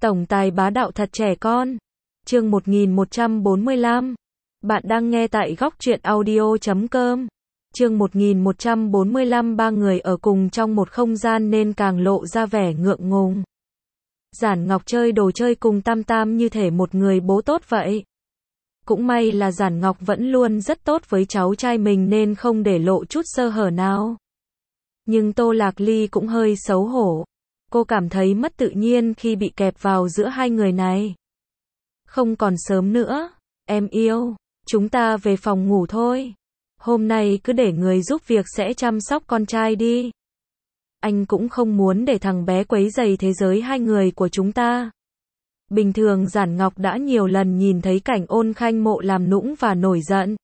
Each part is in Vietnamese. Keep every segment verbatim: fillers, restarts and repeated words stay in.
Tổng tài bá đạo thật trẻ con. Chương một nghìn một trăm bốn mươi lăm. Bạn đang nghe tại góc truyện audio chấm com. Chương một nghìn một trăm bốn mươi lăm. Ba người ở cùng trong một không gian nên càng lộ ra vẻ ngượng ngùng. Giản Ngọc chơi đồ chơi cùng Tam Tam như thể một người bố tốt vậy. Cũng may là Giản Ngọc vẫn luôn rất tốt với cháu trai mình nên không để lộ chút sơ hở nào. Nhưng Tô Lạc Ly cũng hơi xấu hổ. Cô cảm thấy mất tự nhiên khi bị kẹp vào giữa hai người này. Không còn sớm nữa, em yêu, chúng ta về phòng ngủ thôi. Hôm nay cứ để người giúp việc sẽ chăm sóc con trai đi. Anh cũng không muốn để thằng bé quấy rầy thế giới hai người của chúng ta. Bình thường Giản Ngọc đã nhiều lần nhìn thấy cảnh Ôn Khanh Mộ làm nũng và nổi giận.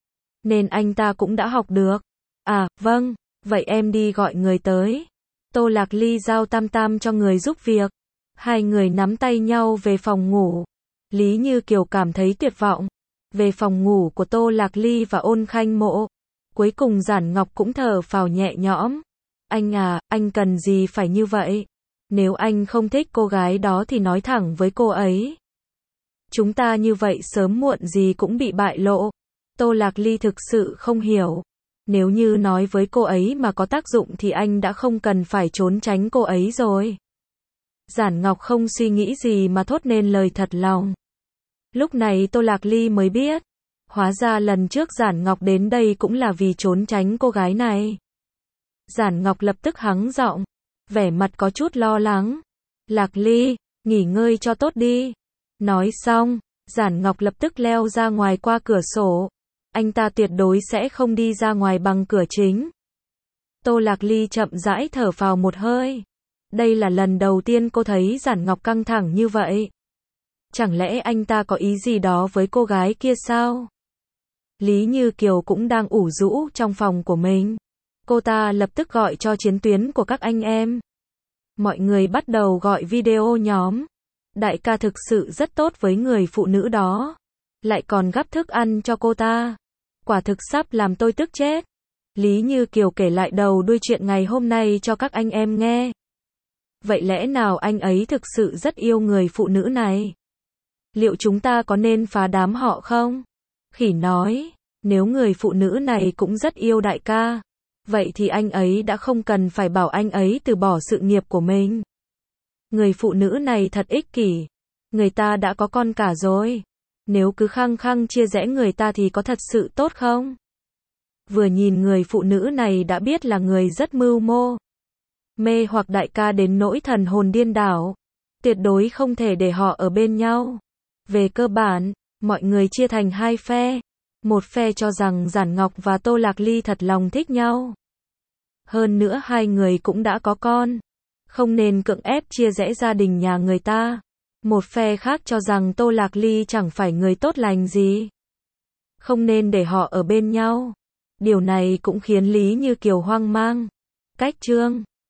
Nên anh ta cũng đã học được. À, vâng, vậy em đi gọi người tới. Tô Lạc Ly giao Tam Tam cho người giúp việc. Hai người nắm tay nhau về phòng ngủ. Lý Như Kiều cảm thấy tuyệt vọng. Về phòng ngủ của Tô Lạc Ly và Ôn Khanh Mộ. Cuối cùng Giản Ngọc cũng thở phào nhẹ nhõm. Anh à, anh cần gì phải như vậy? Nếu anh không thích cô gái đó thì nói thẳng với cô ấy. Chúng ta như vậy sớm muộn gì cũng bị bại lộ. Tô Lạc Ly thực sự không hiểu. Nếu như nói với cô ấy mà có tác dụng thì anh đã không cần phải trốn tránh cô ấy rồi. Giản Ngọc không suy nghĩ gì mà thốt nên lời thật lòng. Lúc này Tô Lạc Ly mới biết. Hóa ra lần trước Giản Ngọc đến đây cũng là vì trốn tránh cô gái này. Giản Ngọc lập tức hắng giọng. Vẻ mặt có chút lo lắng. Lạc Ly, nghỉ ngơi cho tốt đi. Nói xong, Giản Ngọc lập tức leo ra ngoài qua cửa sổ. Anh ta tuyệt đối sẽ không đi ra ngoài bằng cửa chính. Tô Lạc Ly chậm rãi thở phào một hơi. Đây là lần đầu tiên cô thấy Giản Ngọc căng thẳng như vậy. Chẳng lẽ anh ta có ý gì đó với cô gái kia sao? Lý Như Kiều cũng đang ủ rũ trong phòng của mình. Cô ta lập tức gọi cho chiến tuyến của các anh em. Mọi người bắt đầu gọi video nhóm. Đại ca thực sự rất tốt với người phụ nữ đó. Lại còn gắp thức ăn cho cô ta. Quả thực sắp làm tôi tức chết. Lý Như Kiều kể lại đầu đuôi chuyện ngày hôm nay cho các anh em nghe. Vậy lẽ nào anh ấy thực sự rất yêu người phụ nữ này? Liệu chúng ta có nên phá đám họ không? Khỉ nói, nếu người phụ nữ này cũng rất yêu đại ca, vậy thì anh ấy đã không cần phải bảo anh ấy từ bỏ sự nghiệp của mình. Người phụ nữ này thật ích kỷ. Người ta đã có con cả rồi. Nếu cứ khăng khăng chia rẽ người ta thì có thật sự tốt không? Vừa nhìn người phụ nữ này đã biết là người rất mưu mô. Mê hoặc đại ca đến nỗi thần hồn điên đảo. Tuyệt đối không thể để họ ở bên nhau. Về cơ bản, mọi người chia thành hai phe. Một phe cho rằng Giản Ngọc và Tô Lạc Ly thật lòng thích nhau. Hơn nữa hai người cũng đã có con. Không nên cưỡng ép chia rẽ gia đình nhà người ta. Một phe khác cho rằng Tô Lạc Ly chẳng phải người tốt lành gì. Không nên để họ ở bên nhau. Điều này cũng khiến Lý Như Kiều hoang mang. Cách chương